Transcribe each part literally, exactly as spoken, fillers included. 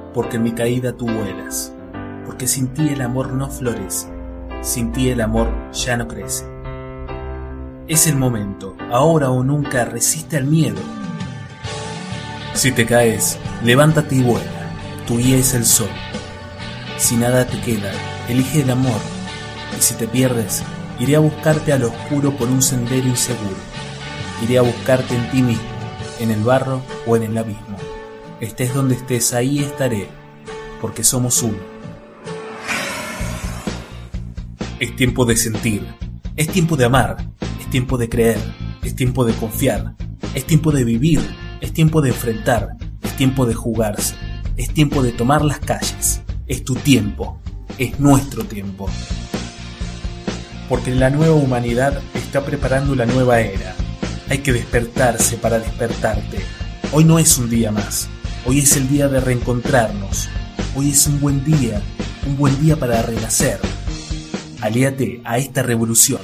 porque en mi caída tú vuelas, porque sin ti el amor no florece, sin ti el amor ya no crece. Es el momento, ahora o nunca, resiste al miedo. Si te caes, levántate y vuela, tu guía es el sol. Si nada te queda, elige el amor, y si te pierdes, iré a buscarte al oscuro por un sendero inseguro. Iré a buscarte en ti mismo, en el barro o en el abismo. Estés donde estés, ahí estaré, porque somos uno. Es tiempo de sentir, es tiempo de amar, es tiempo de creer, es tiempo de confiar, es tiempo de vivir, es tiempo de enfrentar, es tiempo de jugarse, es tiempo de tomar las calles. Es tu tiempo, es nuestro tiempo. Porque la nueva humanidad está preparando la nueva era. Hay que despertarse para despertarte. Hoy no es un día más. Hoy es el día de reencontrarnos. Hoy es un buen día, un buen día para renacer. Alíate a esta revolución.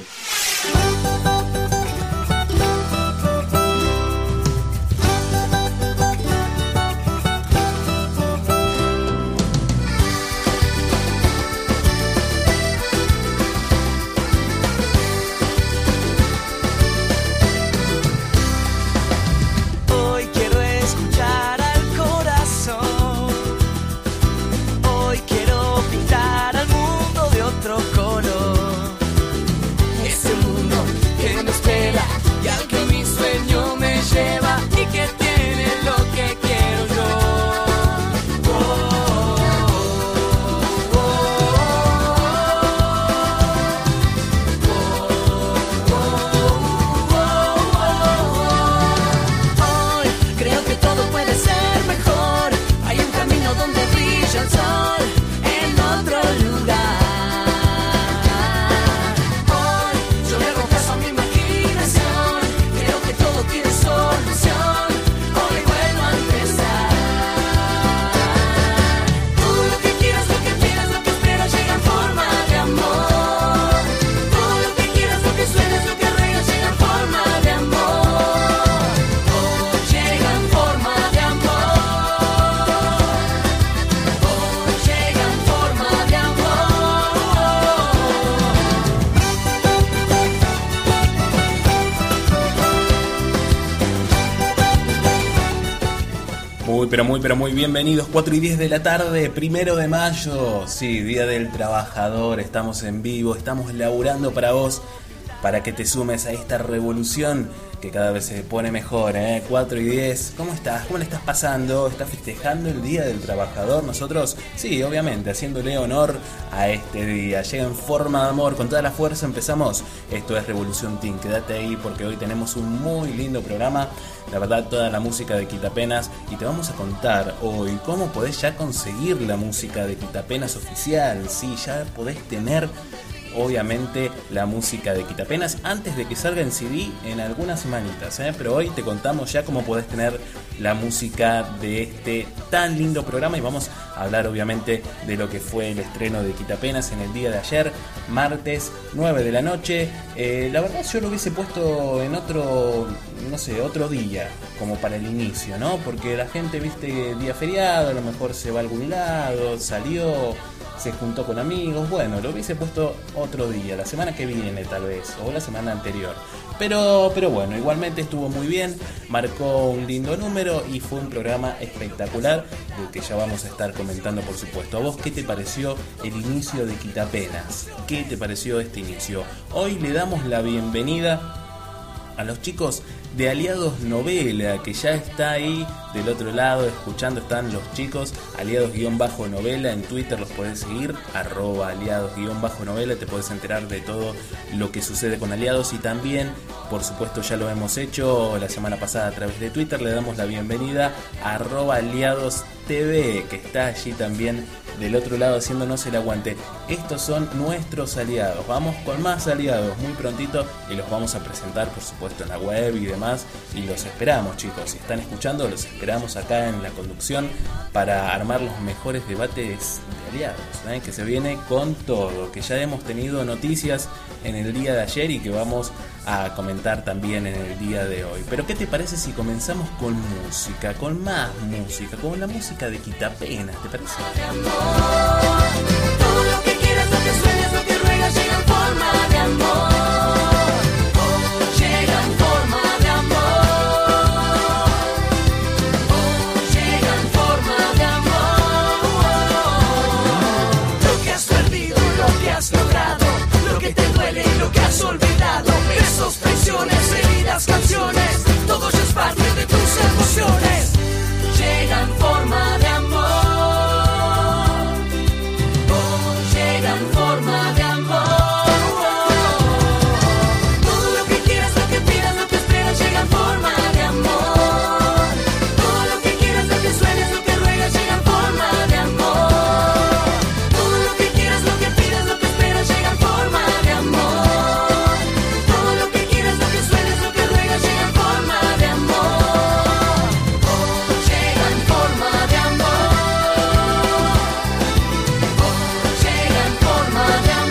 Muy, pero muy, pero muy bienvenidos. cuatro y diez de la tarde, primero de mayo. Sí, Día del Trabajador. Estamos en vivo, estamos laburando para vos, para que te sumes a esta revolución que cada vez se pone mejor, ¿eh? cuatro y diez. ¿Cómo estás? ¿Cómo le estás pasando? ¿Estás festejando el Día del Trabajador? Nosotros, sí, obviamente, haciéndole honor a este día. Llega en forma de amor, con toda la fuerza empezamos. Esto es Revolución Teen. Quédate ahí porque hoy tenemos un muy lindo programa. La verdad, toda la música de Quitapenas. Y te vamos a contar hoy cómo podés ya conseguir la música de Quitapenas oficial. Sí, ya podés tener, obviamente, la música de Quitapenas antes de que salga en C D en algunas semanitas, ¿eh? Pero hoy te contamos ya cómo podés tener la música de este tan lindo programa y vamos a hablar obviamente de lo que fue el estreno de Quitapenas en el día de ayer, martes nueve de la noche. Eh, la verdad yo lo hubiese puesto en otro, no sé, otro día, como para el inicio, ¿no? Porque la gente, viste, día feriado, a lo mejor se va a algún lado, salió, se juntó con amigos. Bueno, lo hubiese puesto otro día, la semana que viene tal vez, o la semana anterior. Pero, pero bueno, igualmente estuvo muy bien, marcó un lindo número y fue un programa espectacular, del que ya vamos a estar comentando, por supuesto. ¿A vos qué te pareció el inicio de Quitapenas? ¿Qué te pareció este inicio? Hoy le damos la bienvenida a los chicos de Aliados Novela, que ya está ahí del otro lado escuchando. Están los chicos, Aliados-Novela, en Twitter los podés seguir, arroba Aliados-Novela, te podés enterar de todo lo que sucede con Aliados. Y también, por supuesto, ya lo hemos hecho la semana pasada a través de Twitter, le damos la bienvenida a arroba Aliados T V, que está allí también del otro lado haciéndonos el aguante. Estos son nuestros aliados, vamos con más aliados muy prontito y los vamos a presentar, por supuesto, en la web y demás, y los esperamos, chicos. Si están escuchando, los esperamos acá en la conducción para armar los mejores debates aliados, ¿eh? Que se viene con todo, que ya hemos tenido noticias en el día de ayer y que vamos a comentar también en el día de hoy. Pero ¿qué te parece si comenzamos con música, con más música, con la música de Quitapenas? ¿Te parece? Todo lo que quieras, lo que sueñas, lo que ruegas, llega en forma de amor. Llega en forma de amor. Llega en forma de amor. Lo que has perdido, lo que has logrado, lo que te duele y lo que has olvidado. Besos, traiciones, heridas, canciones, todo ya es parte de tus emociones. Llega en forma de amor. Llega en forma de amor. Todo lo que quieras, lo que pidas, lo que esperas, llega en forma de amor. Todo lo que quieras, lo que sueñas, lo que ruegas, llega en forma de amor. Todo lo que quieras, lo que pidas, lo que esperas, llega en forma de amor. Todo lo que quieras, lo que sueñas, lo que ruegas, llega en forma de amor. Llega en forma de amor. Llega en forma de amor.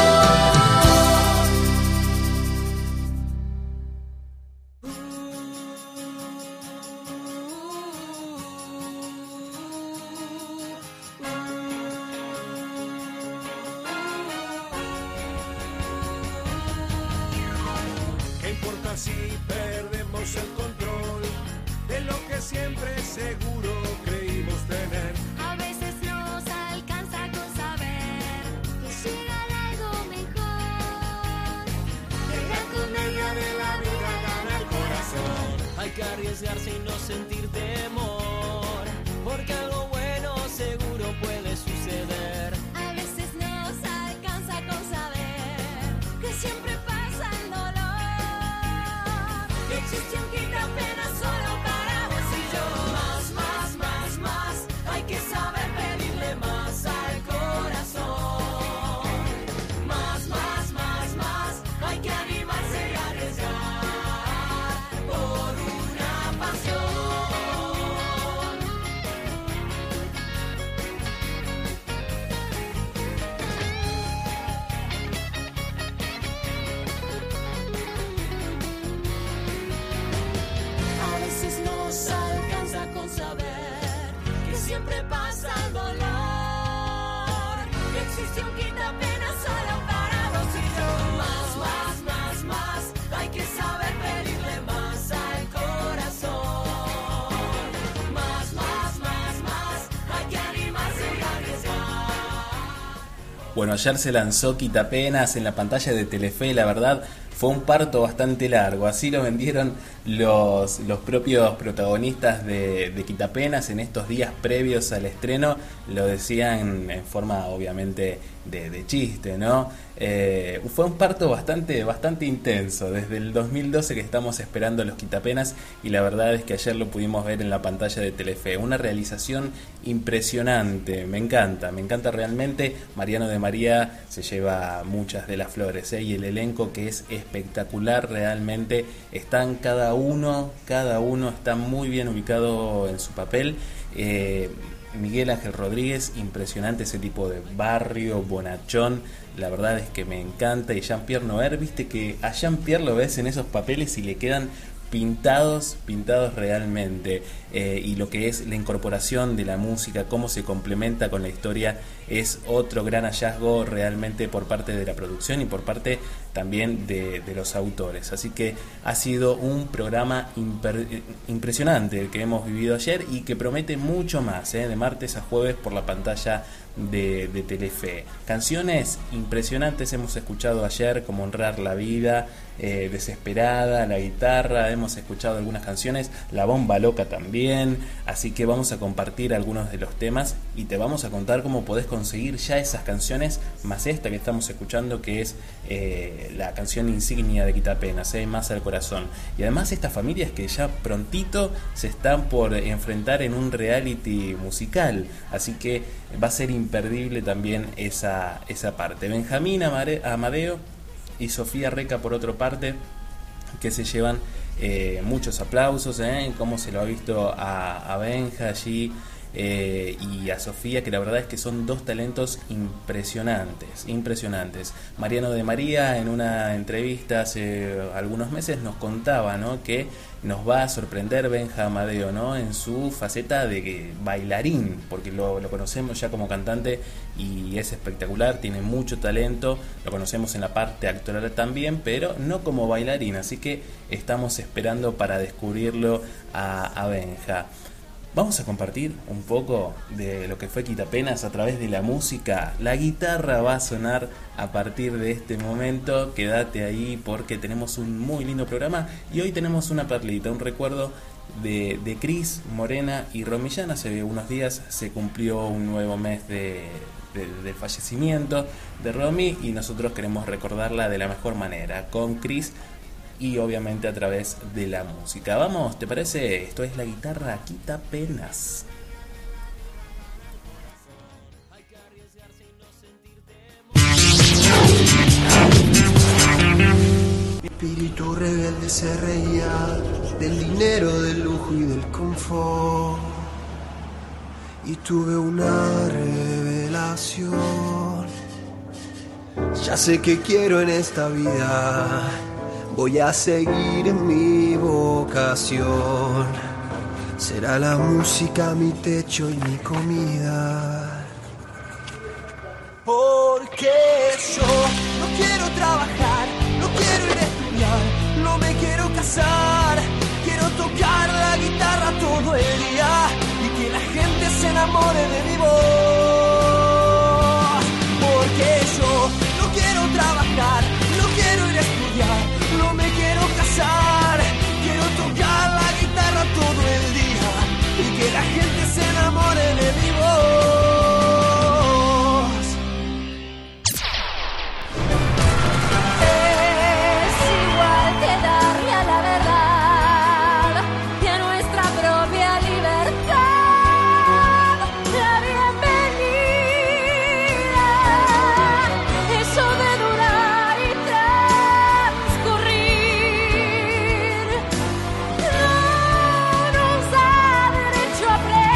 ¿Qué importa si perdemos el control de lo que siempre seguro creímos tener? A veces nos alcanza con saber que llegará algo mejor. Que la comedia de la vida gana el corazón. Hay que arriesgarse y no sentir temor, porque algo bueno seguro puede suceder. A veces nos alcanza con saber que siempre pasa el dolor. Que existe un quitapenas solo para vos y yo. Más, más, más, más, hay que saber pedirle más al corazón. Más, más, más, más, hay que animarse y arriesgar por una pasión. A veces nos alcanza con saber que siempre pasa el dolor. Que existe un quitapenas solo para vos y yo. Más, más, más, más, hay que saber pedirle más al corazón. Más, más, más, más, hay que animarse y arriesgar. Bueno, ayer se lanzó Quitapenas en la pantalla de Telefe, la verdad fue un parto bastante largo, así lo vendieron los, los propios protagonistas de, de Quitapenas en estos días previos al estreno, lo decían en forma obviamente de, de chiste, ¿no? Eh, fue un parto bastante, bastante intenso, desde el dos mil doce que estamos esperando los Quitapenas y la verdad es que ayer lo pudimos ver en la pantalla de Telefe, una realización impresionante, me encanta, me encanta realmente. Mariano de María se lleva muchas de las flores, ¿eh? Y el elenco que es espectacular realmente, están cada uno, cada uno está muy bien ubicado en su papel. eh, Miguel Ángel Rodríguez, impresionante ese tipo de barrio, bonachón, la verdad es que me encanta. Y Jean-Pierre Noer, viste que a Jean-Pierre lo ves en esos papeles y le quedan pintados, pintados realmente, eh, y lo que es la incorporación de la música, cómo se complementa con la historia, es otro gran hallazgo realmente por parte de la producción y por parte también de, de los autores. Así que ha sido un programa imper, impresionante el que hemos vivido ayer y que promete mucho más, eh, de martes a jueves por la pantalla de, de Telefe. Canciones impresionantes hemos escuchado ayer, como Honrar la Vida, eh, Desesperada, La Guitarra, hemos escuchado algunas canciones, La Bomba Loca también, así que vamos a compartir algunos de los temas y te vamos a contar cómo podés conseguir ya esas canciones, más esta que estamos escuchando, que es eh, la canción insignia de Quitapenas, eh, Más al Corazón. Y además estas familias que ya prontito se están por enfrentar en un reality musical, así que va a ser imperdible también esa, esa parte. Benjamín Amadeo y Sofía Reca por otra parte, que se llevan eh, muchos aplausos, eh, cómo se lo ha visto a, a Benja allí eh, y a Sofía, que la verdad es que son dos talentos impresionantes, impresionantes. Mariano de María en una entrevista hace algunos meses nos contaba, ¿no?, que nos va a sorprender Benja Amadeo, ¿no?, en su faceta de bailarín, porque lo, lo conocemos ya como cantante y es espectacular, tiene mucho talento, lo conocemos en la parte actoral también, pero no como bailarín, así que estamos esperando para descubrirlo a, a Benja. Vamos a compartir un poco de lo que fue Quitapenas a través de la música. La guitarra va a sonar a partir de este momento. Quédate ahí porque tenemos un muy lindo programa y hoy tenemos una perlita, un recuerdo de, de Cris Morena y Romillán. Hace unos días se cumplió un nuevo mes de, de, de fallecimiento de Romy y nosotros queremos recordarla de la mejor manera, con Cris y obviamente a través de la música. Vamos, ¿te parece? Esto es La Guitarra Quitapenas. Mi espíritu rebelde se reía del dinero, del lujo y del confort. Y tuve una revelación. Ya sé qué quiero en esta vida. Voy a seguir mi vocación. Será la música mi techo y mi comida. Porque yo no quiero trabajar, no quiero ir a estudiar, no me quiero casar. Quiero tocar la guitarra todo el día y que la gente se enamore de mi voz. Porque yo no quiero trabajar, no quiero ir a estudiar, no me quiero casar, quiero tocar la guitarra todo el día y que la gente se enamore de mi voz. Es igual que darle a la verdad y a nuestra propia libertad la bienvenida. Eso de durar y transcurrir no nos da derecho a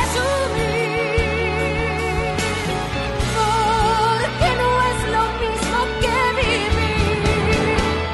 presumir, porque no es lo mismo que vivir.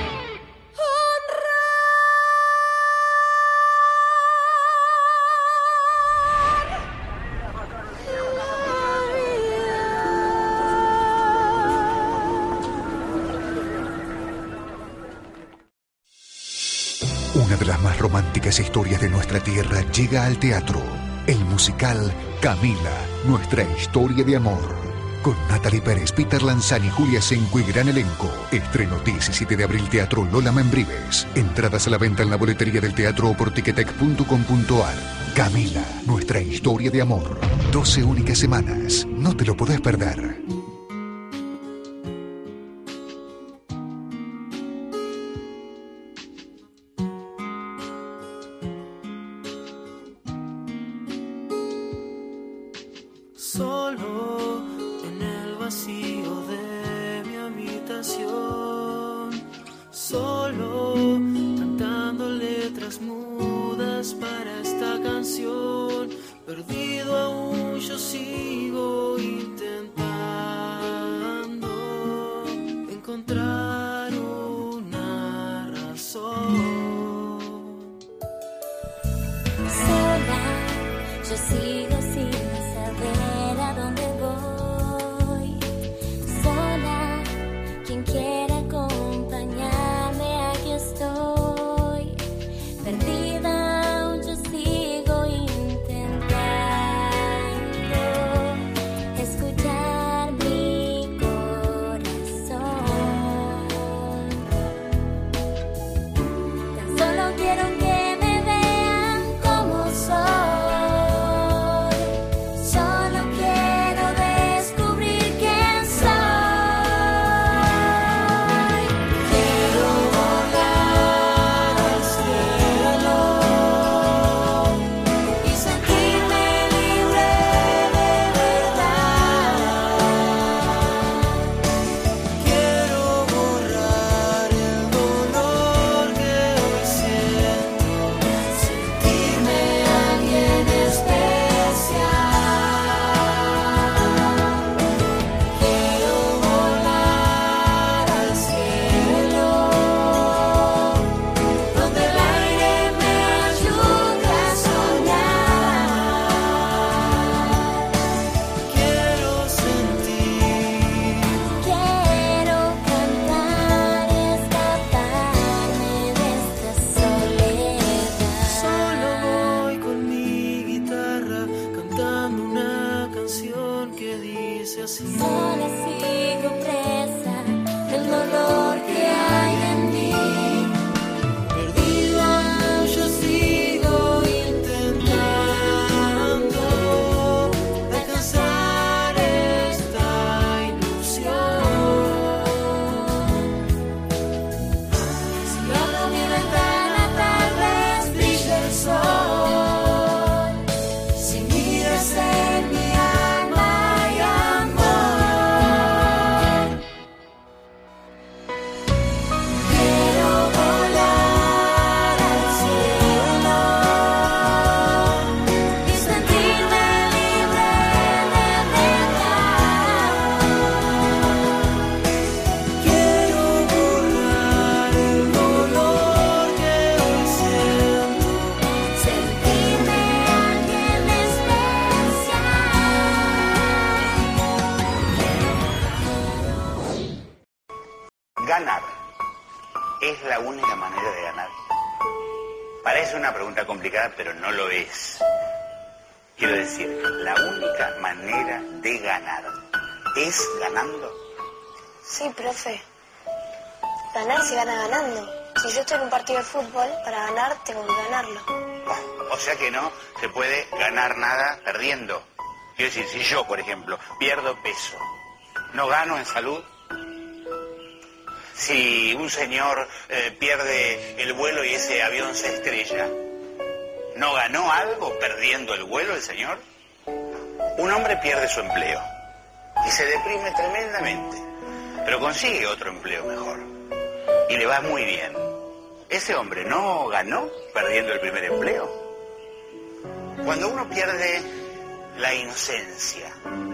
Una de las más románticas historias de nuestra tierra llega al teatro. El musical Camila, nuestra historia de amor. Con Natalie Pérez, Peter Lanzani, Julia Senco y gran elenco. Estreno diecisiete de abril, Teatro Lola Membrives. Entradas a la venta en la boletería del teatro o por ticketek punto com punto ar. Camila, nuestra historia de amor. doce únicas semanas. No te lo podés perder. Solo en el vacío de mi habitación, solo cantando letras mudas para esta canción. Perdido aún yo sigo intentando encontrar una razón. Sola, yo sigo sin saber a dónde voy. Sola, quien quiera acompañarme, aquí estoy. Perdida, aún yo sigo intentando que dice así. Sola sigo presa del dolor que hay en mí. Perdida yo sigo intentando alcanzar esta ilusión. Si abro mi ventana tal vez brille el sol. Si miras en mi alma hay amor. Quiero volar al cielo y sentirme libre de verdad. Quiero borrar el dolor que hoy siento. Sentirme alguien especial. Ganar es la única manera de ganar. Parece una pregunta complicada, pero no lo es. Quiero decir, la única manera de ganar es ganando. Sí, profe. Ganar se gana ganando. Si yo estoy en un partido de fútbol, para ganar tengo que ganarlo. O sea que no se puede ganar nada perdiendo. Quiero decir, si yo, por ejemplo, pierdo peso, ¿no gano en salud? Si un señor eh, pierde el vuelo y ese avión se estrella, ¿no ganó algo perdiendo el vuelo el señor? Un hombre pierde su empleo y se deprime tremendamente, pero consigue otro empleo mejor y le va muy bien. ¿Ese hombre no ganó perdiendo el primer empleo? Cuando uno pierde la inocencia,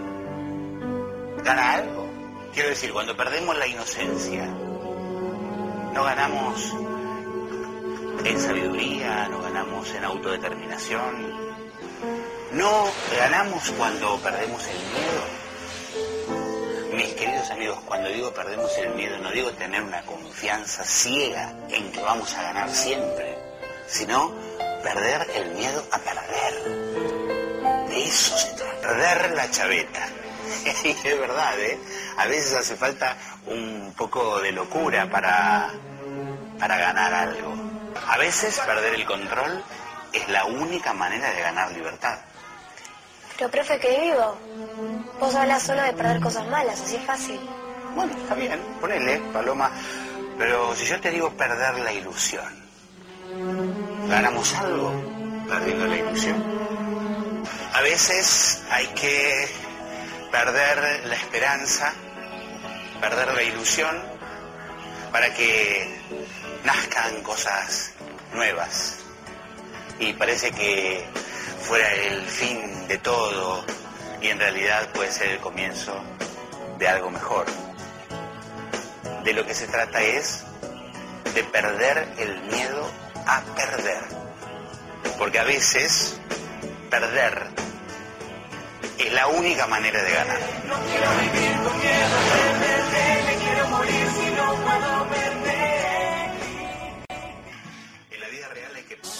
¿gana algo? Quiero decir, cuando perdemos la inocencia, no ganamos en sabiduría, no ganamos en autodeterminación, no ganamos cuando perdemos el miedo. Mis queridos amigos, cuando digo perdemos el miedo, no digo tener una confianza ciega en que vamos a ganar siempre, sino perder el miedo a perder. De eso se trata, perder la chaveta. Y es verdad, ¿eh? A veces hace falta un poco de locura para, para ganar algo. A veces perder el control es la única manera de ganar libertad. Pero, profe, que vivo. Vos hablas solo de perder cosas malas, así es fácil. Bueno, está bien, ponele, Paloma. Pero si yo te digo perder la ilusión, ¿ganamos algo perdiendo la ilusión? A veces hay que perder la esperanza, perder la ilusión, para que nazcan cosas nuevas. Y parece que fuera el fin de todo, y en realidad puede ser el comienzo de algo mejor. De lo que se trata es de perder el miedo a perder. Porque a veces perder es la única manera de ganar. No quiero vivir con miedo de perder, me quiero morir si no puedo perder. En la vida real hay que...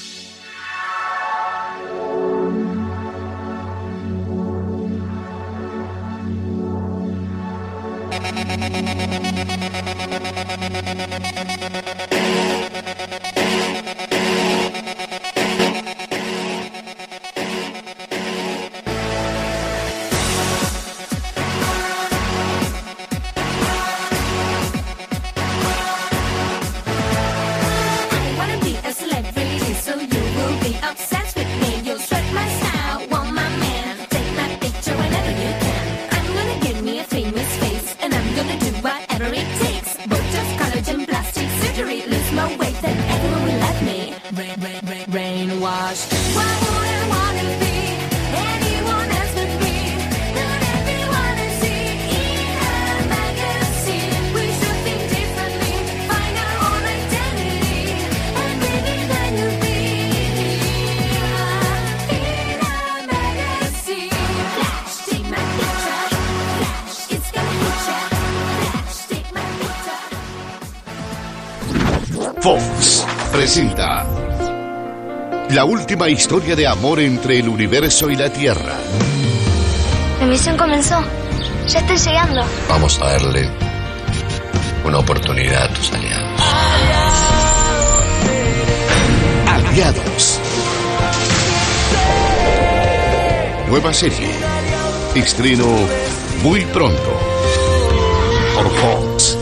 Fox presenta la última historia de amor entre el universo y la Tierra. La misión comenzó. Ya estoy llegando. Vamos a darle una oportunidad a tus aliados. Aliados. Nueva serie. Estreno muy pronto. Por Fox.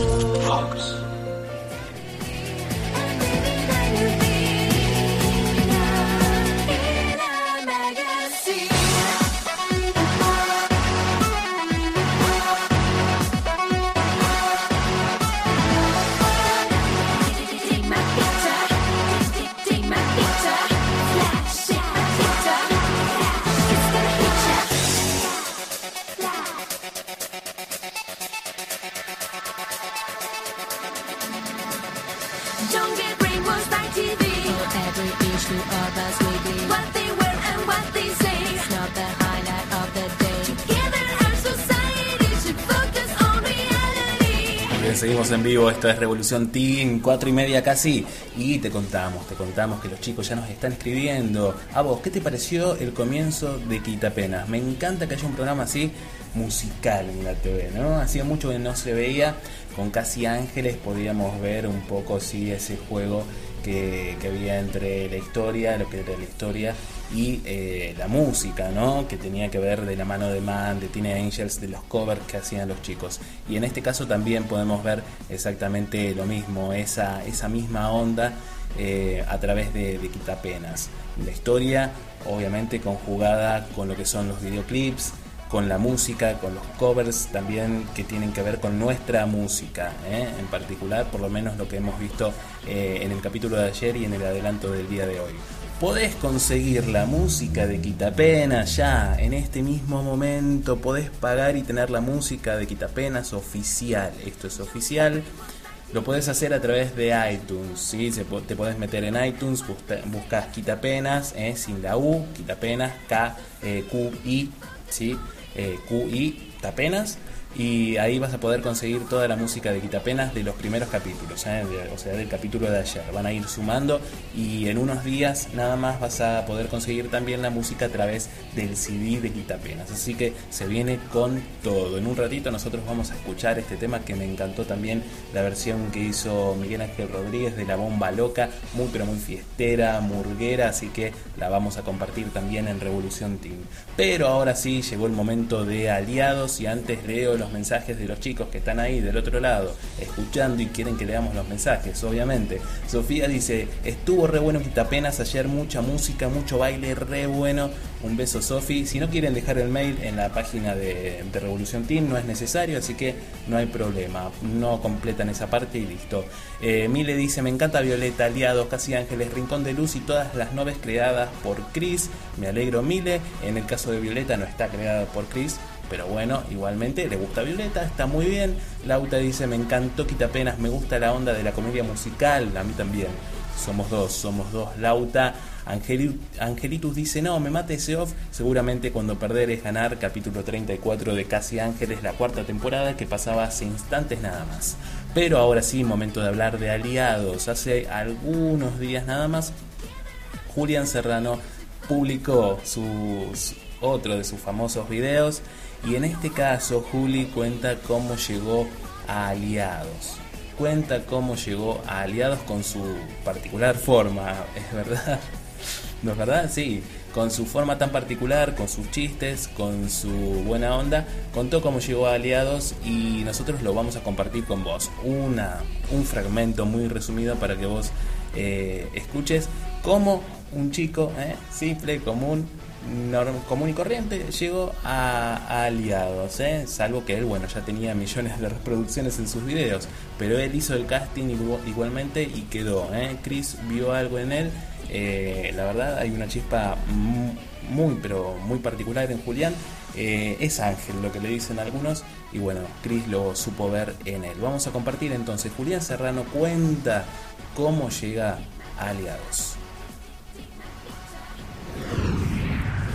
Don't get brainwashed by T V. For every issue of us we be what they wear and what they say. It's not the highlight of the day. Together our society should focus on reality. Bien, seguimos en vivo, esto es Revolución Teen, cuatro y media casi, y te contamos, te contamos que los chicos ya nos están escribiendo. A vos, ¿qué te pareció el comienzo de Quitapenas? Me encanta que haya un programa así musical en la T V, ¿no? Hacía mucho que no se veía. Con Casi Ángeles podíamos ver un poco sí ese juego que, que había entre la historia, lo que era la historia y eh, la música, ¿no? Que tenía que ver de la mano de Man, de Teen Angels, de los covers que hacían los chicos. Y en este caso también podemos ver exactamente lo mismo, esa, esa misma onda eh, a través de, de Quitapenas. La historia, obviamente conjugada con lo que son los videoclips, con la música, con los covers también que tienen que ver con nuestra música, ¿eh? En particular, por lo menos lo que hemos visto eh, en el capítulo de ayer y en el adelanto del día de hoy. Podés conseguir la música de Quitapenas ya en este mismo momento, podés pagar y tener la música de Quitapenas oficial. Esto es oficial. Lo podés hacer a través de iTunes, ¿sí? Se, te podés meter en iTunes, busca, buscas Quitapenas, ¿eh? Sin la U, Quitapenas, K, eh, Q, I, ¿sí? Eh, Q I, Tapenas, y ahí vas a poder conseguir toda la música de Quitapenas de los primeros capítulos, ¿eh? de, o sea, del capítulo de ayer. Van a ir sumando y en unos días nada más vas a poder conseguir también la música a través del C D de Quitapenas. Así que se viene con todo. En un ratito nosotros vamos a escuchar este tema que me encantó también, la versión que hizo Miguel Ángel Rodríguez de La Bomba Loca, muy pero muy fiestera, murguera, así que la vamos a compartir también en Revolución Teen. Pero ahora sí, llegó el momento de aliados y antes leo los mensajes de los chicos que están ahí del otro lado escuchando y quieren que leamos los mensajes, obviamente. Sofía dice: estuvo re bueno Quitapenas ayer, mucha música, mucho baile, re bueno. Un beso, Sofi. Si no quieren dejar el mail en la página de, de Revolución Teen, no es necesario, así que no hay problema, no completan esa parte y listo. eh, Mile dice: me encanta Violeta, Aliados, Casi Ángeles, Rincón de Luz y todas las noves creadas por Chris. Me alegro, Mile. En el caso de Violeta no está creada por Chris, pero bueno, igualmente le gusta Violeta, está muy bien. Lauta dice: me encantó Quitapenas, me gusta la onda de la comedia musical. A mí también. Somos dos, somos dos, Lauta. Angeli- Angelitus dice: no, me mata ese off. Seguramente cuando perder es ganar. Capítulo treinta y cuatro de Casi Ángeles, la cuarta temporada que pasaba hace instantes nada más. Pero ahora sí, momento de hablar de aliados. Hace algunos días nada más, Julián Serrano publicó sus, otro de sus famosos videos. Y en este caso, Juli cuenta cómo llegó a Aliados. Cuenta cómo llegó a Aliados con su particular forma, ¿es verdad? ¿No es verdad? Sí, con su forma tan particular, con sus chistes, con su buena onda, contó cómo llegó a Aliados y nosotros lo vamos a compartir con vos. Una, un fragmento muy resumido para que vos eh, escuches cómo un chico eh, simple, común, norm, común y corriente llegó a, a Aliados, ¿eh? Salvo que él, bueno, ya tenía millones de reproducciones en sus videos, pero él hizo el casting igualmente y quedó, ¿eh? Chris vio algo en él, eh, la verdad hay una chispa muy pero muy particular en Julián, eh, es ángel lo que le dicen algunos y bueno, Chris lo supo ver en él. Vamos a compartir entonces. Julián Serrano cuenta cómo llega a Aliados.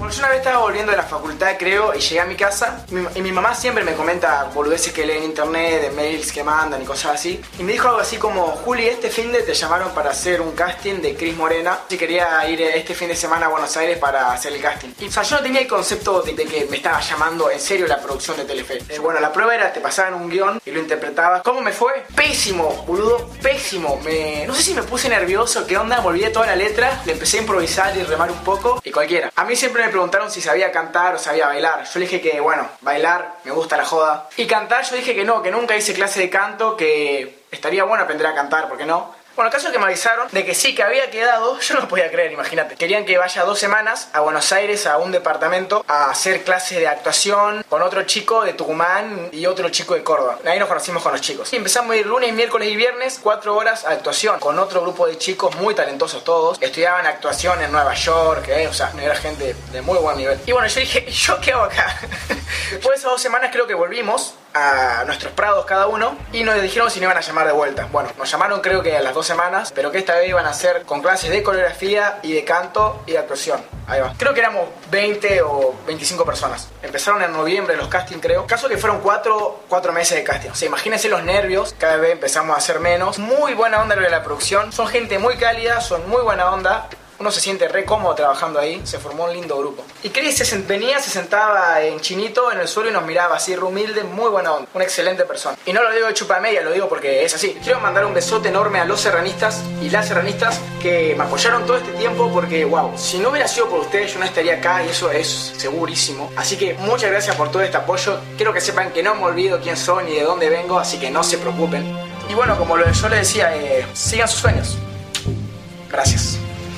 Bueno, yo una vez estaba volviendo de la facultad, creo, y llegué a mi casa mi- y mi mamá siempre me comenta boludeces que lee en internet, de mails que mandan y cosas así. Y me dijo algo así como, Juli, este fin de te llamaron para hacer un casting de Cris Morena. Si quería ir este fin de semana a Buenos Aires para hacer el casting. Y, o sea, yo no tenía el concepto de, de que me estaba llamando en serio la producción de Telefe. Eh, bueno, la prueba era, te pasaban un guión y lo interpretabas. ¿Cómo me fue? Pésimo, boludo, pésimo. Me... No sé si me puse nervioso, qué onda, me olvidé toda la letra, le empecé a improvisar y remar un poco y cualquiera. A mí siempre me preguntaron si sabía cantar o sabía bailar. Yo le dije que, bueno, bailar, me gusta la joda. Y cantar, yo dije que no, que nunca hice clase de canto, que estaría bueno aprender a cantar, ¿por qué no? Bueno, el caso es que me avisaron de que sí, que había quedado, yo no lo podía creer, imagínate. Querían que vaya dos semanas a Buenos Aires, a un departamento, a hacer clases de actuación con otro chico de Tucumán y otro chico de Córdoba. Ahí nos conocimos con los chicos. Y empezamos a ir lunes, miércoles y viernes, cuatro horas a actuación, con otro grupo de chicos muy talentosos todos. Estudiaban actuación en Nueva York, eh, o sea, era gente de muy buen nivel. Y bueno, yo dije, ¿yo qué hago acá? Después de esas dos semanas creo que volvimos a nuestros prados cada uno y nos dijeron si nos iban a llamar de vuelta. Bueno, nos llamaron creo que a las dos semanas, pero que esta vez iban a hacer con clases de coreografía y de canto y de actuación. Ahí va. Creo que éramos veinte o veinticinco personas. Empezaron en noviembre los castings, creo. Caso que fueron cuatro, cuatro meses de casting. O sea, imagínense los nervios. Cada vez empezamos a hacer menos. Muy buena onda lo de la producción. Son gente muy cálida, son muy buena onda. Uno se siente re cómodo trabajando ahí, se formó un lindo grupo. Y Cris se sent- venía, se sentaba en chinito en el suelo y nos miraba así, re humilde, muy buena onda, una excelente persona. Y no lo digo de chupamedia, lo digo porque es así. Quiero mandar un besote enorme a los serranistas y las serranistas que me apoyaron todo este tiempo porque, wow, si no hubiera sido por ustedes yo no estaría acá y eso es segurísimo. Así que muchas gracias por todo este apoyo. Quiero que sepan que no me olvido quién soy ni de dónde vengo, así que no se preocupen. Y bueno, como lo- yo les decía, eh, sigan sus sueños. Gracias.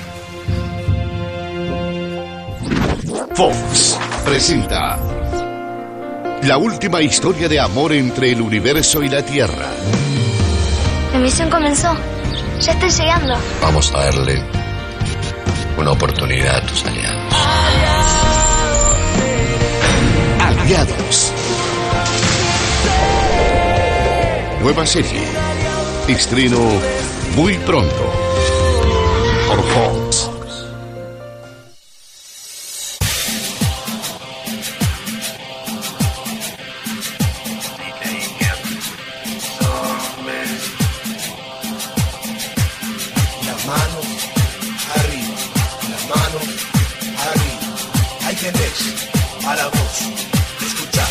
Fox presenta la última historia de amor entre el universo y la Tierra. La misión comenzó. Ya estoy llegando. Vamos a darle una oportunidad a tus aliados. Aliados. Nueva serie. Estreno muy pronto por Fox. Las manos arriba, las manos arriba. Ahí tenés a la voz, escuchá.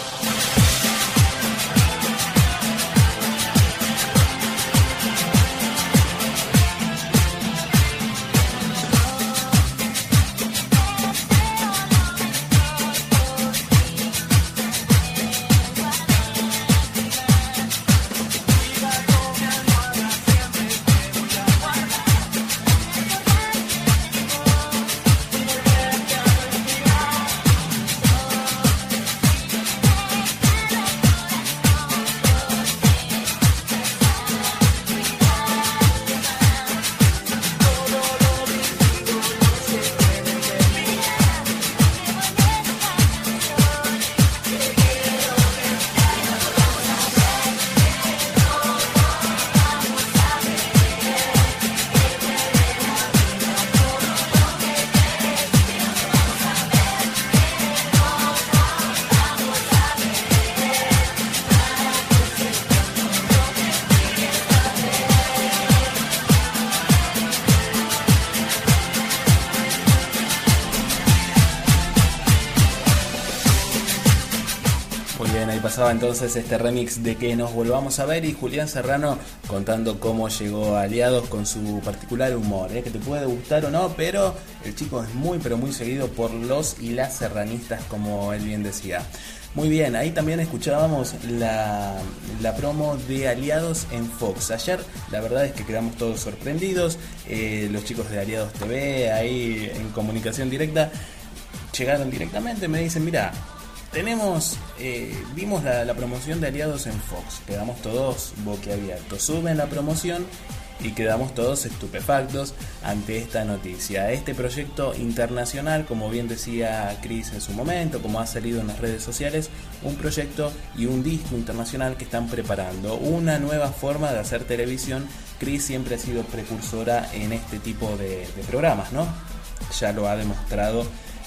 Pasaba entonces este remix de Que nos volvamos a ver y Julián Serrano contando cómo llegó a Aliados con su particular humor, ¿eh? Que te puede gustar o no, pero el chico es muy pero muy seguido por los y las serranistas, como él bien decía. Muy bien, ahí también escuchábamos la, la promo de Aliados en Fox. Ayer la verdad es que quedamos todos sorprendidos, eh, los chicos de Aliados T V ahí en comunicación directa llegaron directamente, me dicen, mira, tenemos, eh, vimos la, la promoción de Aliados en Fox, quedamos todos boquiabiertos, suben la promoción y quedamos todos estupefactos ante esta noticia. Este proyecto internacional, como bien decía Cris en su momento, como ha salido en las redes sociales, un proyecto y un disco internacional que están preparando, una nueva forma de hacer televisión. Cris siempre ha sido precursora en este tipo de, de programas, ¿no? Ya lo ha demostrado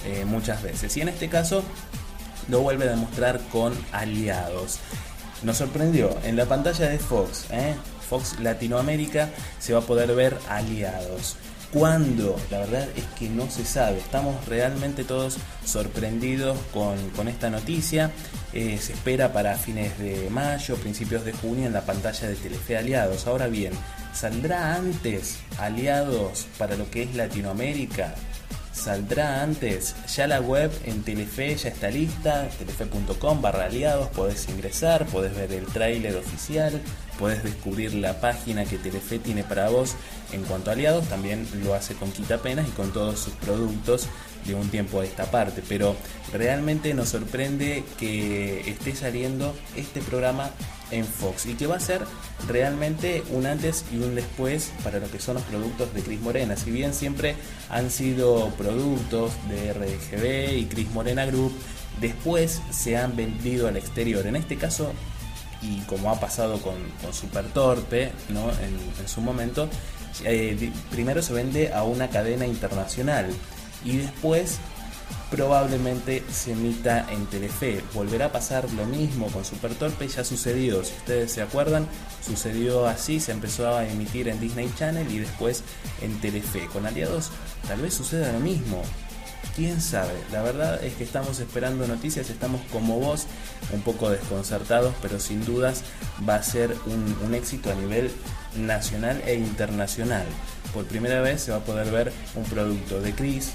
eh, muchas veces. Y en este caso lo vuelve a demostrar con Aliados. Nos sorprendió en la pantalla de Fox, ¿eh? Fox Latinoamérica, se va a poder ver Aliados. ¿Cuándo? La verdad es que no se sabe. Estamos realmente todos sorprendidos con, con esta noticia. Eh, se espera para fines de mayo, principios de junio en la pantalla de Telefe Aliados. Ahora bien, ¿saldrá antes Aliados para lo que es Latinoamérica? ¿Saldrá antes? Ya la web en Telefe ya está lista, telefe punto com barra aliados, podés ingresar, podés ver el tráiler oficial, podés descubrir la página que Telefe tiene para vos en cuanto a Aliados. También lo hace con Quitapenas y con todos sus productos de un tiempo a esta parte, pero realmente nos sorprende que esté saliendo este programa en Fox y que va a ser realmente un antes y un después para lo que son los productos de Cris Morena. Si bien siempre han sido productos de R G B y Cris Morena Group, después se han vendido al exterior. En este caso, y como ha pasado con, con Super Torpe, ¿no? en, en su momento, eh, primero se vende a una cadena internacional y después probablemente se emita en Telefe. Volverá a pasar lo mismo con Super Torpe, ya sucedió, si ustedes se acuerdan, sucedió así, se empezó a emitir en Disney Channel y después en Telefe. Con Aliados tal vez suceda lo mismo, quién sabe. La verdad es que estamos esperando noticias, estamos como vos, un poco desconcertados, pero sin dudas va a ser un, un éxito a nivel nacional e internacional. Por primera vez se va a poder ver un producto de Cris,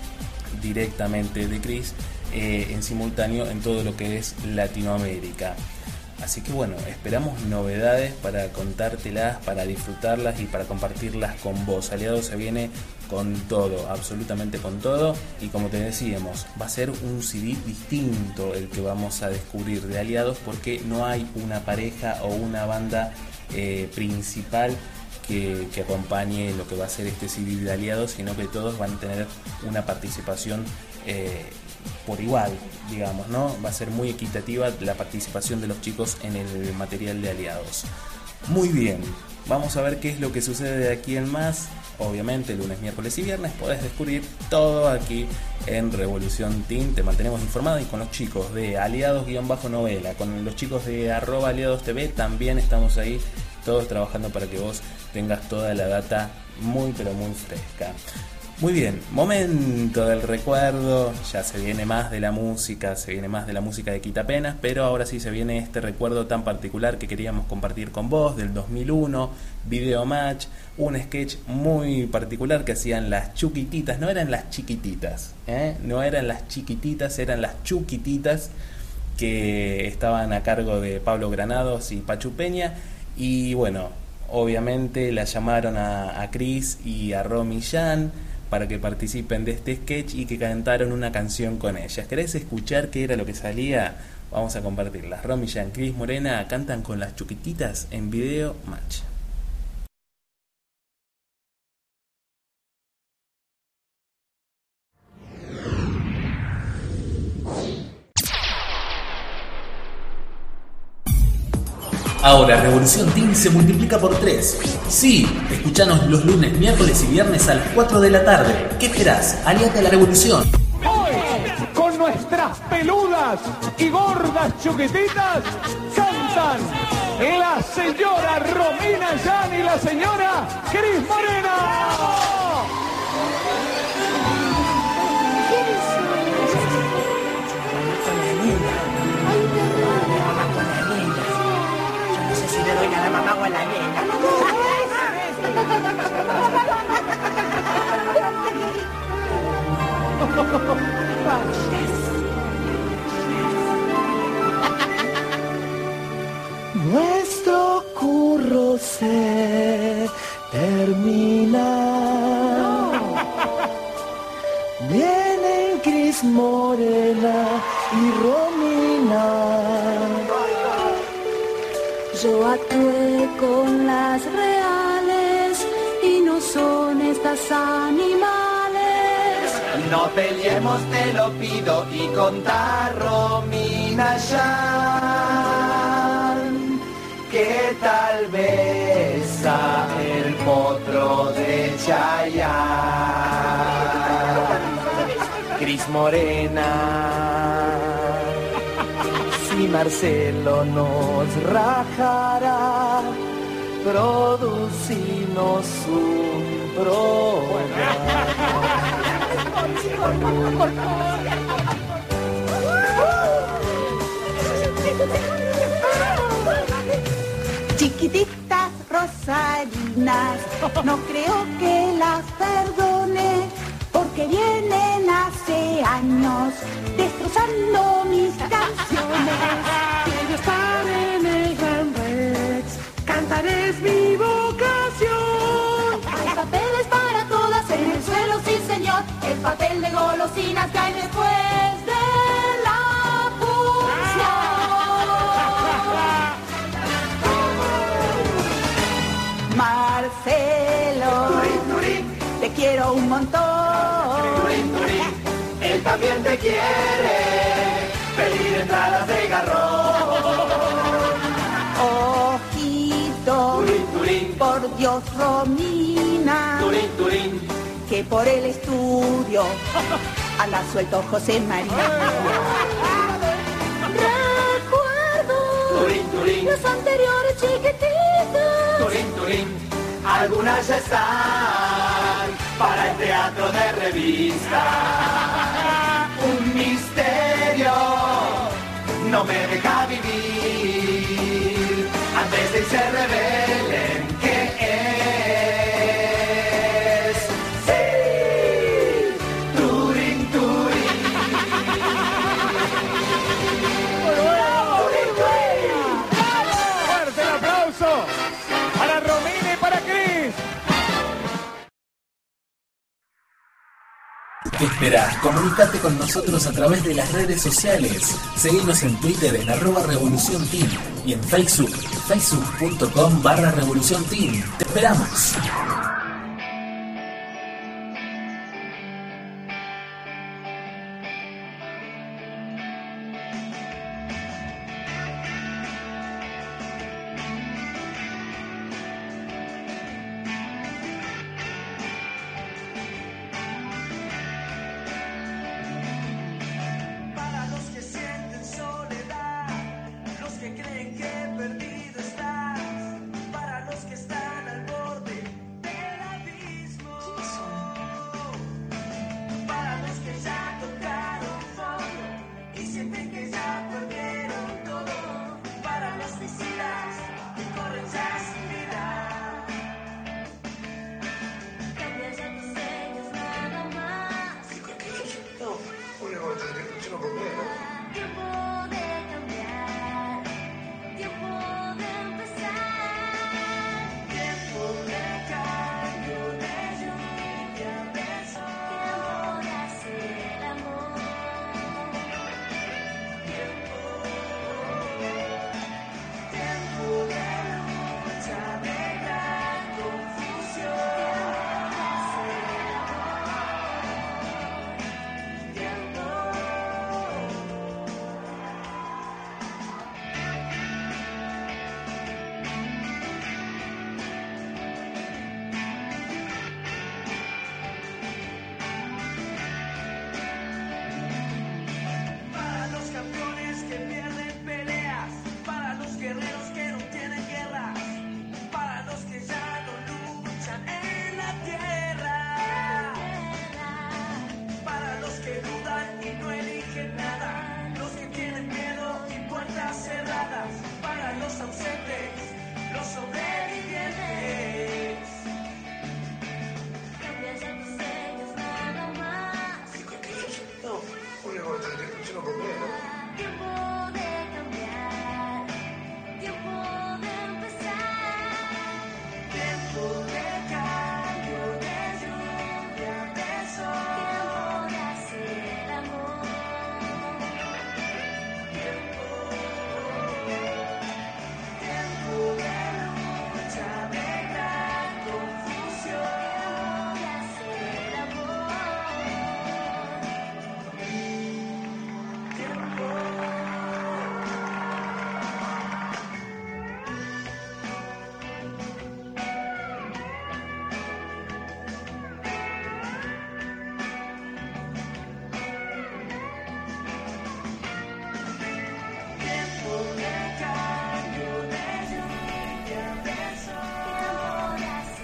directamente de Cris, eh, en simultáneo en todo lo que es Latinoamérica. Así que bueno, esperamos novedades para contártelas, para disfrutarlas y para compartirlas con vos. Aliados se viene con todo, absolutamente con todo, y como te decíamos, va a ser un C D distinto el que vamos a descubrir de Aliados, porque no hay una pareja o una banda eh, principal Que, que acompañe lo que va a ser este C D de Aliados, sino que todos van a tener una participación eh, por igual, digamos, ¿no? Va a ser muy equitativa la participación de los chicos en el material de Aliados. Muy bien, vamos a ver qué es lo que sucede de aquí en más. Obviamente lunes, miércoles y viernes podés descubrir todo aquí en Revolución Teen. Te mantenemos informado, y con los chicos de Aliados-novela, con los chicos de arroba Aliados T V, también estamos ahí todos trabajando para que vos tengas toda la data muy pero muy fresca. Muy bien, momento del recuerdo. Ya se viene más de la música, se viene más de la música de Quitapenas, pero ahora sí se viene este recuerdo tan particular que queríamos compartir con vos, del dos mil uno, Video Match, un sketch muy particular que hacían las Chuquititas. No eran las chiquititas, ¿eh? no eran las chiquititas, eran las Chuquititas, que estaban a cargo de Pablo Granados y Pachu Peña. Y bueno, obviamente la llamaron a, a Cris y a Romy Jan para que participen de este sketch y que cantaron una canción con ellas. ¿Querés escuchar qué era lo que salía? Vamos a compartirlas. Romy Jan, Cris Morena cantan con las Chuquititas en Video Match. Ahora Revolución Teen se multiplica por tres. Sí, escuchanos los lunes, miércoles y viernes a las cuatro de la tarde. ¿Qué esperás? Aliate a la revolución. Hoy, con nuestras peludas y gordas chuquititas, cantan la señora Romina Yan y la señora Cris Morena. Le doy a la mamá o a la nena. Nuestro curro se termina. Vienen Cris Morena y Romina. Yo actué con las reales y no son estas animales. No peleemos, te lo pido, y conta Romina Yan, que tal vez a el potro de Chayanne. Cris morena. Si Marcelo nos rajará, producimos un programa. Chiquititas rosarinas, no creo que las perdone, porque vienen hace años destrozando mis canciones. Quiero estar en el Gran Rex, cantar es mi vocación. Hay papeles para todas en el suelo, sí señor. El papel de golosinas cae después de la función. Marcelo, te quiero un montón. Él también te quiere, pedir entradas de garrón. Ojito, por Dios, Romina, Turín, turín. que por el estudio anda suelto José María. Recuerdo Turín, turín. los anteriores chiquititos. Turín, turín. Algunas ya están para el teatro de revista. Un misterio no me deja vivir. Antes de que se revelen qué es. Sí, Turín, Turín. ¡Fuerte el aplauso para Romina y para Cris! ¿Qué esperás? Comunicate con nosotros a través de las redes sociales. Seguinos en Twitter en arroba Revolución Team y en Facebook, facebook.com barra Revolución Team. ¡Te esperamos! Para los que sienten soledad, los que creen que perdido estás, para los que están al borde de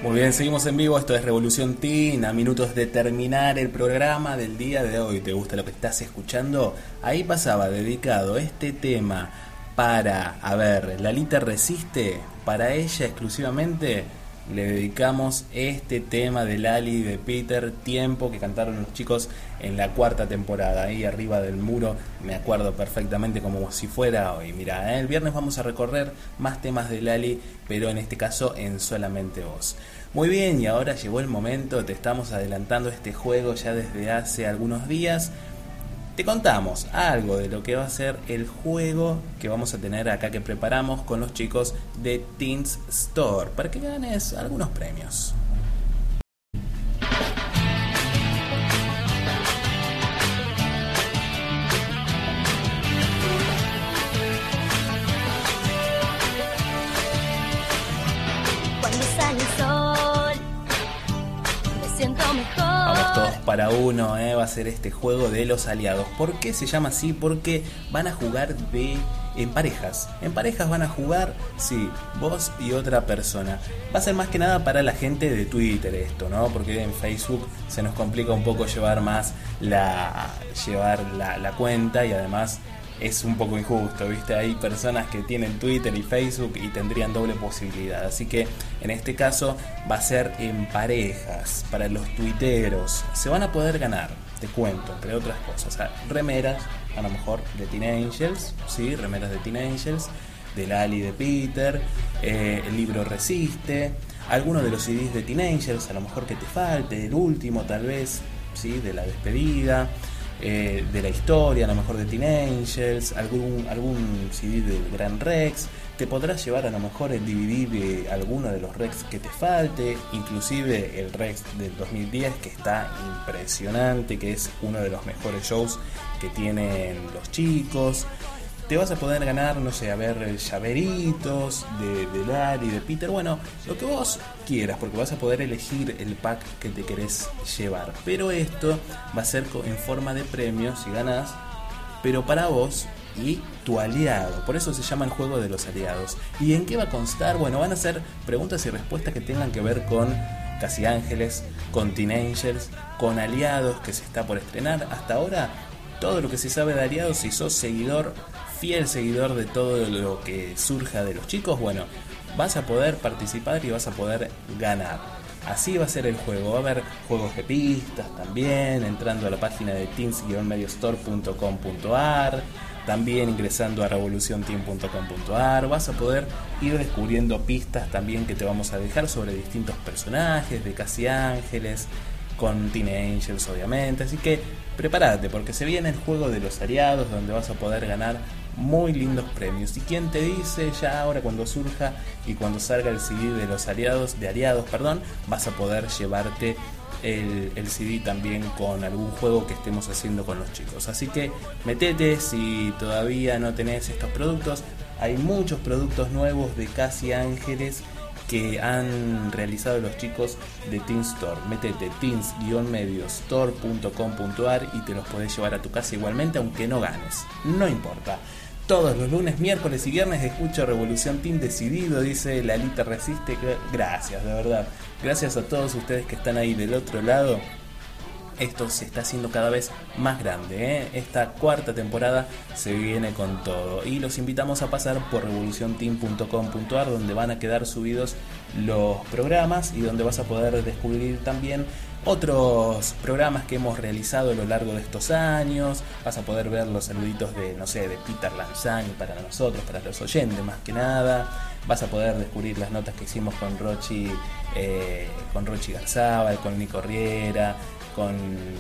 Muy bien, seguimos en vivo, esto es Revolución Teen, a minutos de terminar el programa del día de hoy. ¿Te gusta lo que estás escuchando? Ahí pasaba dedicado este tema para, a ver, Lalita Resiste, para ella exclusivamente le dedicamos este tema de Lali y de Peter, Tiempo, que cantaron los chicos en la cuarta temporada, ahí arriba del muro, me acuerdo perfectamente como si fuera hoy. Mira, ¿eh? El viernes vamos a recorrer más temas de Lali, pero en este caso en Solamente Vos. Muy bien, y ahora llegó el momento, te estamos adelantando este juego ya desde hace algunos días. Te contamos algo de lo que va a ser el juego que vamos a tener acá, que preparamos con los chicos de Teens Store, para que ganes algunos premios. Cuando sale el sol, me siento mejor. Vamos todos para uno, ¿eh? Va a ser este juego de los aliados. ¿Por qué se llama así? Porque van a jugar de en parejas. En parejas van a jugar, sí, vos y otra persona. Va a ser más que nada para la gente de Twitter esto, ¿no? Porque en Facebook se nos complica un poco llevar más la, llevar la, la cuenta, y además es un poco injusto, ¿viste? Hay personas que tienen Twitter y Facebook y tendrían doble posibilidad. Así que en este caso va a ser en parejas, para los tuiteros. Se van a poder ganar, te cuento, entre otras cosas, o sea, remeras, a lo mejor de Teen Angels, ¿sí? Remeras de Teen Angels, de Lali y de Peter, eh, el libro Resiste, algunos de los C Ds de Teen Angels, a lo mejor que te falte, el último tal vez, ¿sí? De la despedida. Eh, de la historia, a lo mejor de Teen Angels, algún, algún C D del Gran Rex. Te podrás llevar a lo mejor el D V D de alguno de los Rex que te falte, inclusive el Rex del dos mil diez, que está impresionante, que es uno de los mejores shows que tienen los chicos. Te vas a poder ganar, no sé, a ver, llaveritos de, de Lali, de Peter, bueno, lo que vos quieras, porque vas a poder elegir el pack que te querés llevar. Pero esto va a ser en forma de premio si ganás, pero para vos y tu aliado. Por eso se llama el juego de los aliados. ¿Y en qué va a constar? Bueno, van a ser preguntas y respuestas que tengan que ver con Casi Ángeles, con Teen Angels, con Aliados, que se está por estrenar. Hasta ahora, todo lo que se sabe de Aliados, si sos seguidor, fiel seguidor de todo lo que surja de los chicos, bueno, vas a poder participar y vas a poder ganar. Así va a ser el juego. Va a haber juegos de pistas también, entrando a la página de teens medio store punto com punto a r, también ingresando a revolución teen punto com punto a r. Vas a poder ir descubriendo pistas también que te vamos a dejar sobre distintos personajes de Casi Ángeles, con Teen Angels obviamente. Así que prepárate, porque se viene el juego de los aliados, donde vas a poder ganar muy lindos premios. ¿Y quién te dice? Ya ahora, cuando surja y cuando salga el C D de los aliados, de aliados, perdón, vas a poder llevarte el, el C D también con algún juego que estemos haciendo con los chicos. Así que metete, si todavía no tenés estos productos. Hay muchos productos nuevos de Casi Ángeles que han realizado los chicos de Teen Store. Métete teens medio store punto com punto a r y te los podés llevar a tu casa igualmente, aunque no ganes, no importa. Todos los lunes, miércoles y viernes escucho Revolución Teen decidido, dice Lalita Resiste. Gracias, de verdad. Gracias a todos ustedes que están ahí del otro lado. Esto se está haciendo cada vez más grande, ¿eh? Esta cuarta temporada se viene con todo. Y los invitamos a pasar por revolución teen punto com punto a r, donde van a quedar subidos los programas y donde vas a poder descubrir también otros programas que hemos realizado a lo largo de estos años. Vas a poder ver los saluditos de, no sé, de Peter Lanzani para nosotros, para los oyentes más que nada. Vas a poder descubrir las notas que hicimos con Rochi, eh, con Rochi Garzábal, con Nico Riera, con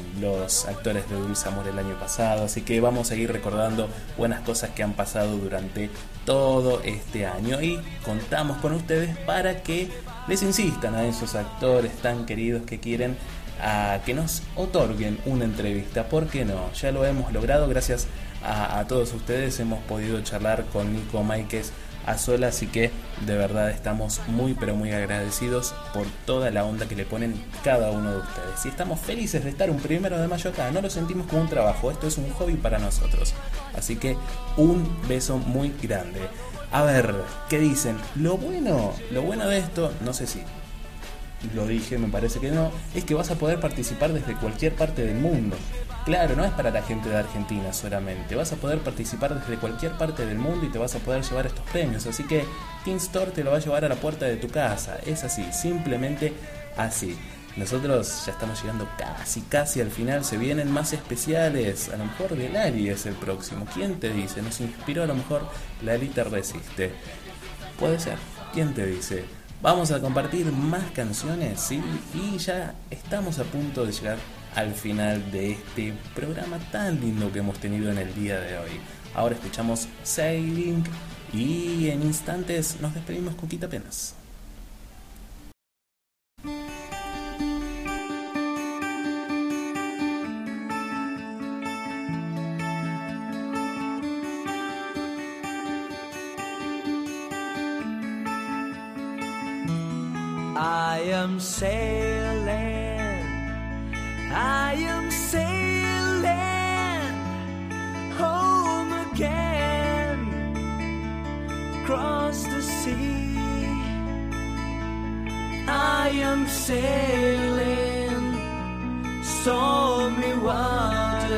los actores de Dulce Amor el año pasado. Así que vamos a ir recordando buenas cosas que han pasado durante todo este año, y contamos con ustedes para que les insistan a esos actores tan queridos que quieren a que nos otorguen una entrevista. ¿Por qué no? Ya lo hemos logrado gracias a, a todos ustedes. Hemos podido charlar con Nico Máiquez a solas, así que de verdad estamos muy pero muy agradecidos por toda la onda que le ponen cada uno de ustedes, y estamos felices de estar un primero de mayo acá. No lo sentimos como un trabajo, esto es un hobby para nosotros, así que un beso muy grande. A ver, ¿qué dicen? Lo bueno, lo bueno de esto, no sé si lo dije, me parece que no, es que vas a poder participar desde cualquier parte del mundo. Claro, no es para la gente de Argentina solamente, vas a poder participar desde cualquier parte del mundo y te vas a poder llevar estos premios, así que Team Store te lo va a llevar a la puerta de tu casa, es así, simplemente así. Nosotros ya estamos llegando casi, casi al final, se vienen más especiales, a lo mejor de Lali es el próximo, ¿quién te dice? Nos inspiró a lo mejor Lali te resiste, puede ser, ¿quién te dice? Vamos a compartir más canciones, ¿sí? Y ya estamos a punto de llegar al final de este programa tan lindo que hemos tenido en el día de hoy. Ahora escuchamos Sailing y en instantes nos despedimos con Quitapenas. I am sailing, I am sailing home again, across the sea. I am sailing stormy waters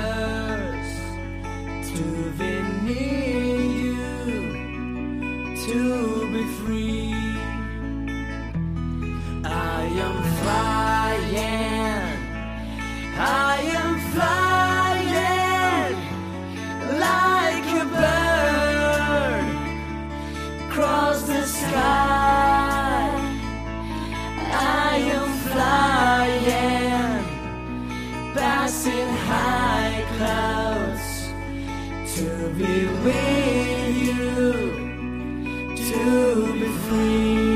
to be near you, to be free. I am flying, I am flying like a bird across the sky. I am flying, passing high clouds to be with you, to be free.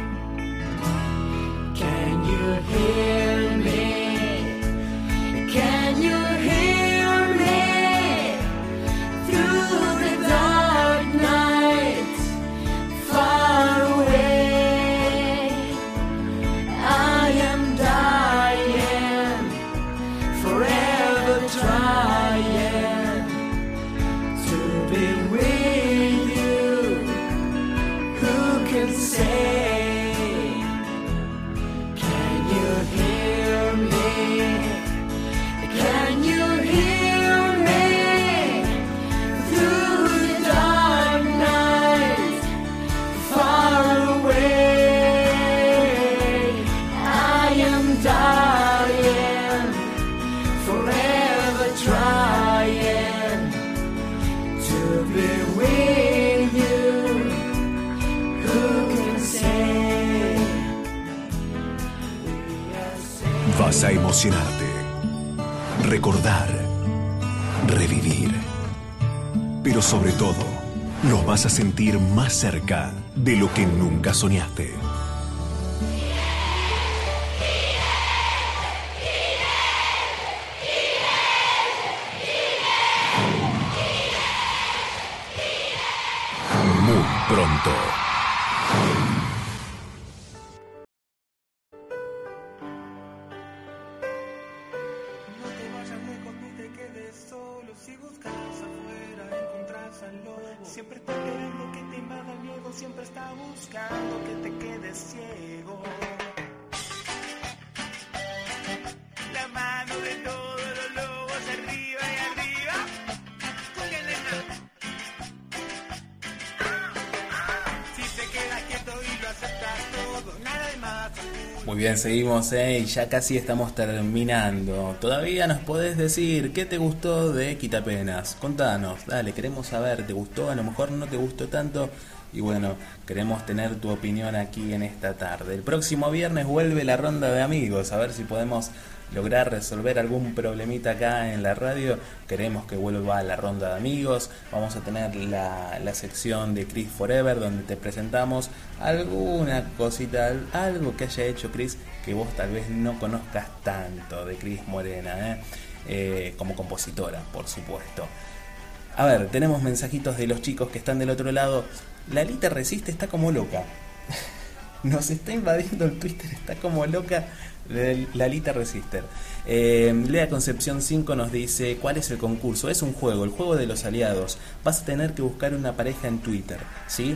Hear me? Can you hear me through the dark night, far away? I am dying, forever trying to be with you. Who can say? Hear me? Can you hear me through the dark night, far away? I am dying, forever trying to be with you. Who can say? Vas a emocionarte, recordar, revivir, pero sobre todo, los vas a sentir más cerca de lo que nunca soñaste. Muy pronto. Siempre está queriendo que te invada el miedo, siempre está buscando que te quedes ciego. La mano de todos los lobos arriba y arriba. Si te quedas quieto y lo aceptas todo, nada de más. Muy bien, seguimos, ¿eh? Y ya casi estamos terminando. Todavía nos podés decir qué te gustó de Quitapenas. Contanos, dale, queremos saber, ¿te gustó? A lo mejor no te gustó tanto. Y bueno, queremos tener tu opinión aquí en esta tarde. El próximo viernes vuelve la ronda de amigos. A ver si podemos lograr resolver algún problemita acá en la radio. Queremos que vuelva la ronda de amigos. Vamos a tener la, la sección de Chris Forever, donde te presentamos alguna cosita, algo que haya hecho Chris que vos tal vez no conozcas tanto de Cris Morena, ¿eh? Eh, como compositora, por supuesto. A ver, tenemos mensajitos de los chicos que están del otro lado. Lalita Resiste está como loca. Nos está invadiendo el Twitter, está como loca Lalita Resiste. Eh, Lea Concepción cinco nos dice: ¿cuál es el concurso? Es un juego, el juego de los aliados. Vas a tener que buscar una pareja en Twitter, ¿sí?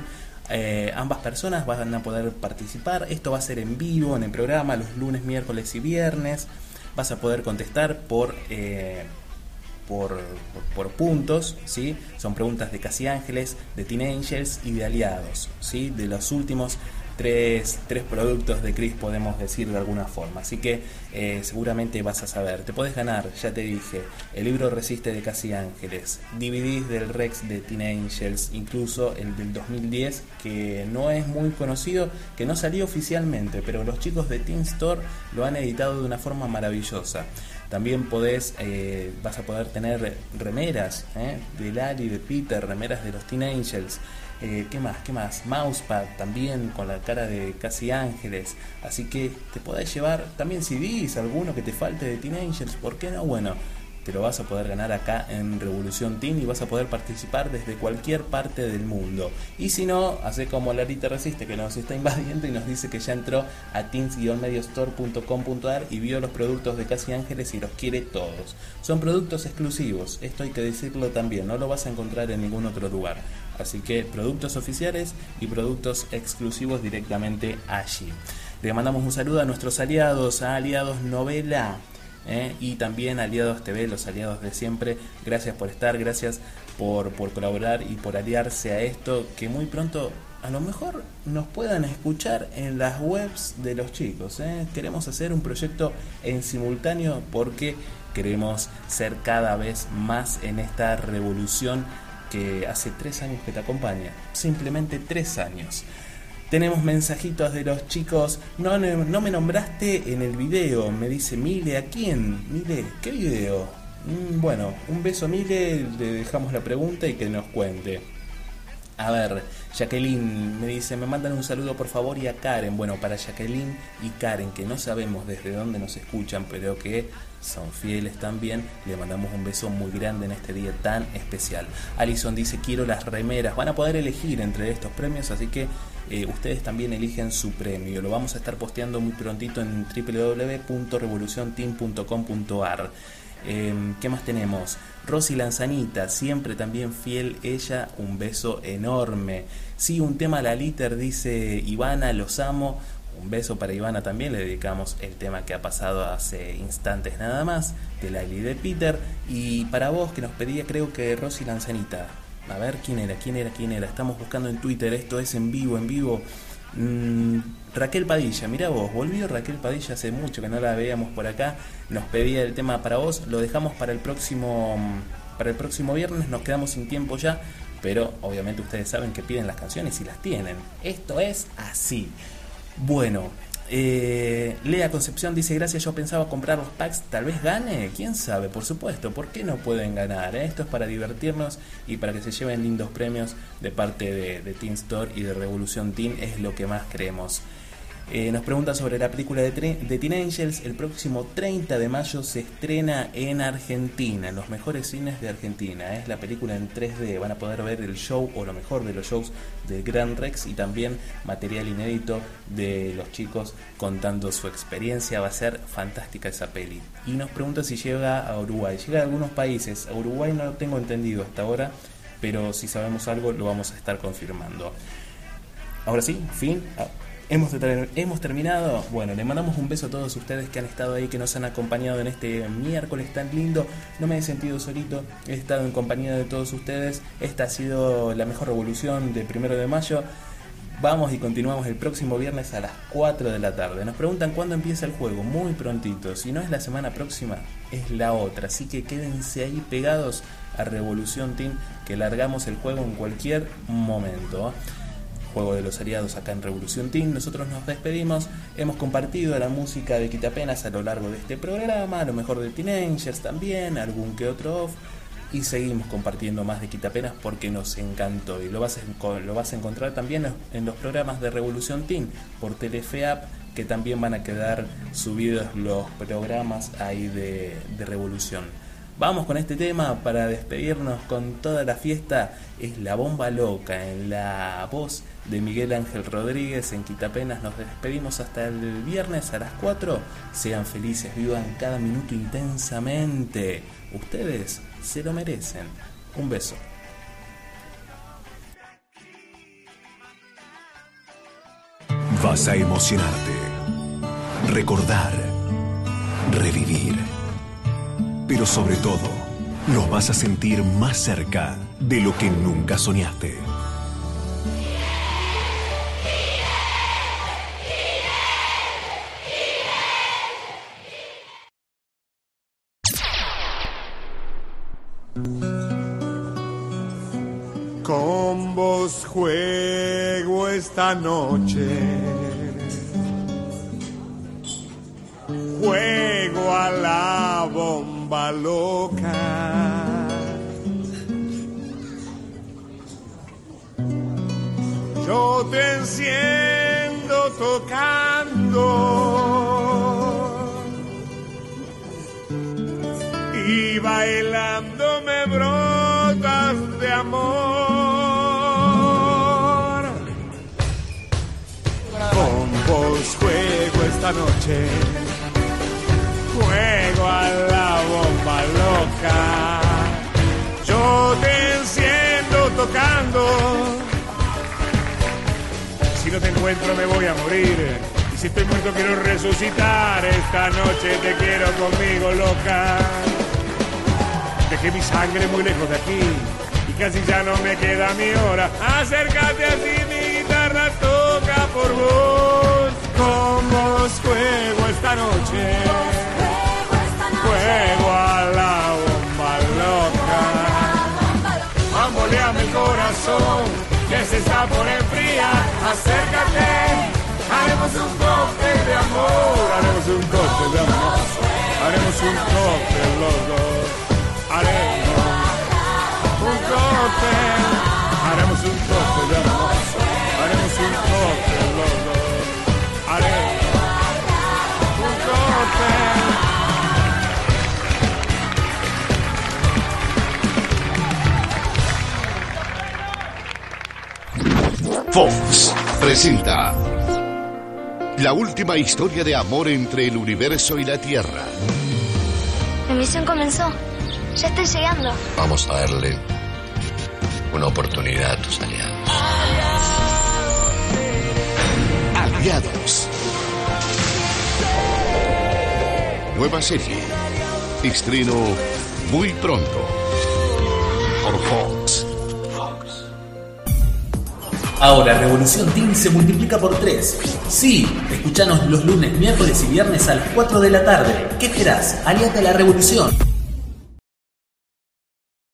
Eh, ambas personas van a poder participar. Esto va a ser en vivo en el programa los lunes, miércoles y viernes. Vas a poder contestar por eh, por, por, por puntos, ¿sí? Son preguntas de Casi Ángeles, de Teen Angels y de Aliados, ¿sí? De los últimos tres, tres productos de Chris, podemos decir de alguna forma. Así que eh, seguramente vas a saber. Te podés ganar, ya te dije, el libro Resiste de Casi Ángeles, D V Ds del Rex de Teen Angels, incluso el del dos mil diez, que no es muy conocido, que no salió oficialmente, pero los chicos de Teen Store lo han editado de una forma maravillosa. También podés, eh, vas a poder tener remeras eh, de Lali, de Peter, remeras de los Teen Angels. Eh, ¿Qué más? ¿Qué más? Mousepad también con la cara de Casi Ángeles. Así que te podés llevar también C Ds, alguno que te falte de Teen Angels. ¿Por qué no? Bueno, te lo vas a poder ganar acá en Revolución Teen y vas a poder participar desde cualquier parte del mundo. Y si no, hace como Larita Resiste, que nos está invadiendo y nos dice que ya entró a teens guion medio store punto com punto a r y vio los productos de Casi Ángeles y los quiere todos. Son productos exclusivos, esto hay que decirlo también, no lo vas a encontrar en ningún otro lugar. Así que productos oficiales y productos exclusivos directamente allí. Le mandamos un saludo a nuestros aliados, a Aliados Novela, ¿eh? Y también Aliados T V, los aliados de siempre. Gracias por estar, gracias por, por colaborar y por aliarse a esto, que muy pronto a lo mejor nos puedan escuchar en las webs de los chicos, ¿eh? Queremos hacer un proyecto en simultáneo porque queremos ser cada vez más en esta revolución que hace tres años que te acompaña, simplemente tres años. Tenemos mensajitos de los chicos. No, no, no me nombraste en el video, me dice Mile. ¿A quién? Mile, ¿qué video? Mm, bueno, un beso Mile, le dejamos la pregunta y que nos cuente. A ver, Jacqueline me dice, me mandan un saludo por favor, y a Karen. Bueno, para Jacqueline y Karen, que no sabemos desde dónde nos escuchan, pero que son fieles también, le mandamos un beso muy grande en este día tan especial. Alison dice, quiero las remeras. Van a poder elegir entre estos premios, así que eh, ustedes también eligen su premio. Lo vamos a estar posteando muy prontito en doble u doble u doble u punto revolución teen punto com punto a r. Eh, ¿Qué más tenemos? Rosy Lanzanita, siempre también fiel ella, un beso enorme. Sí, un tema a la liter, dice Ivana, los amo. Un beso para Ivana también, le dedicamos el tema que ha pasado hace instantes nada más, de Lali y de Peter. Y para vos, que nos pedía, creo que Rosy Lanzanita. A ver, ¿quién era? ¿Quién era? ¿Quién era? Estamos buscando en Twitter, esto es en vivo, en vivo. Mm, Raquel Padilla, mira vos, volvió Raquel Padilla, hace mucho que no la veíamos por acá. Nos pedía el tema para vos, lo dejamos para el próximo para el próximo viernes, nos quedamos sin tiempo ya, pero obviamente ustedes saben que piden las canciones y las tienen. Esto es así. Bueno, eh, Lea Concepción dice, gracias, yo pensaba comprar los packs, tal vez gane, quién sabe, por supuesto, ¿por qué no pueden ganar? eh? Esto es para divertirnos y para que se lleven lindos premios de parte de, de Teen Store y de Revolución Teen, es lo que más creemos. Eh, nos pregunta sobre la película de, de Teen Angels. El próximo treinta de mayo se estrena en Argentina, en los mejores cines de Argentina. Es la película en tres D. Van a poder ver el show o lo mejor de los shows del Gran Rex y también material inédito de los chicos contando su experiencia. Va a ser fantástica esa peli. Y nos pregunta si llega a Uruguay. Llega a algunos países. A Uruguay no lo tengo entendido hasta ahora, pero si sabemos algo lo vamos a estar confirmando. Ahora sí, fin. Hemos, ter- hemos terminado. Bueno, le mandamos un beso a todos ustedes que han estado ahí, que nos han acompañado en este miércoles tan lindo. No me he sentido solito, he estado en compañía de todos ustedes. Esta ha sido la mejor revolución de primero de mayo. Vamos y continuamos el próximo viernes a las cuatro de la tarde. Nos preguntan cuándo empieza el juego. Muy prontito. Si no es la semana próxima, es la otra. Así que quédense ahí pegados a Revolución Teen, que largamos el juego en cualquier momento. Juego de los aliados acá en Revolución Teen. Nosotros nos despedimos. Hemos compartido la música de Quitapenas a lo largo de este programa, a lo mejor de Teen Angels también, algún que otro off, y seguimos compartiendo más de Quitapenas porque nos encantó. Y lo vas a, lo vas a encontrar también en los programas de Revolución Teen por Telefe App, que también van a quedar subidos los programas ahí de, de Revolución. Vamos con este tema para despedirnos con toda la fiesta. Es La Bomba Loca, en la voz de Miguel Ángel Rodríguez. En Quitapenas nos despedimos hasta el viernes a las cuatro. Sean felices, vivan cada minuto intensamente. Ustedes se lo merecen. Un beso. Vas a emocionarte, recordar, revivir. Pero sobre todo, los vas a sentir más cerca de lo que nunca soñaste. Con vos juego esta noche, juego a la bomba loca. Yo te enciendo tocando y bailando me brotas de amor. Con vos juego esta noche, juego a la bomba loca. Yo te enciendo tocando. Si no te encuentro me voy a morir. Y si estoy muerto quiero resucitar. Esta noche te quiero conmigo, loca. Dejé mi sangre muy lejos de aquí y casi ya no me queda mi hora. Acércate así, mi guitarra toca por vos. Con vos juego esta noche, juego a la bomba loca. Bamboleame el corazón que se está por enfriar. Acércate, haremos un cóctel de amor. Haremos un cóctel de amor. Haremos un cóctel los dos. Haremos un cóctel, haremos un cóctel de amor, haremos un cóctel los dos, haremos un cóctel. Fox presenta la última historia de amor entre el universo y la Tierra. Mi misión comenzó. Ya estoy llegando. Vamos a darle una oportunidad a tus aliados. Aliados. Nueva serie. Estreno muy pronto. Por Fox. Ahora Revolución Teen se multiplica por tres. Sí, escuchanos los lunes, miércoles y viernes a las cuatro de la tarde. ¿Qué esperás? Aliate a la revolución.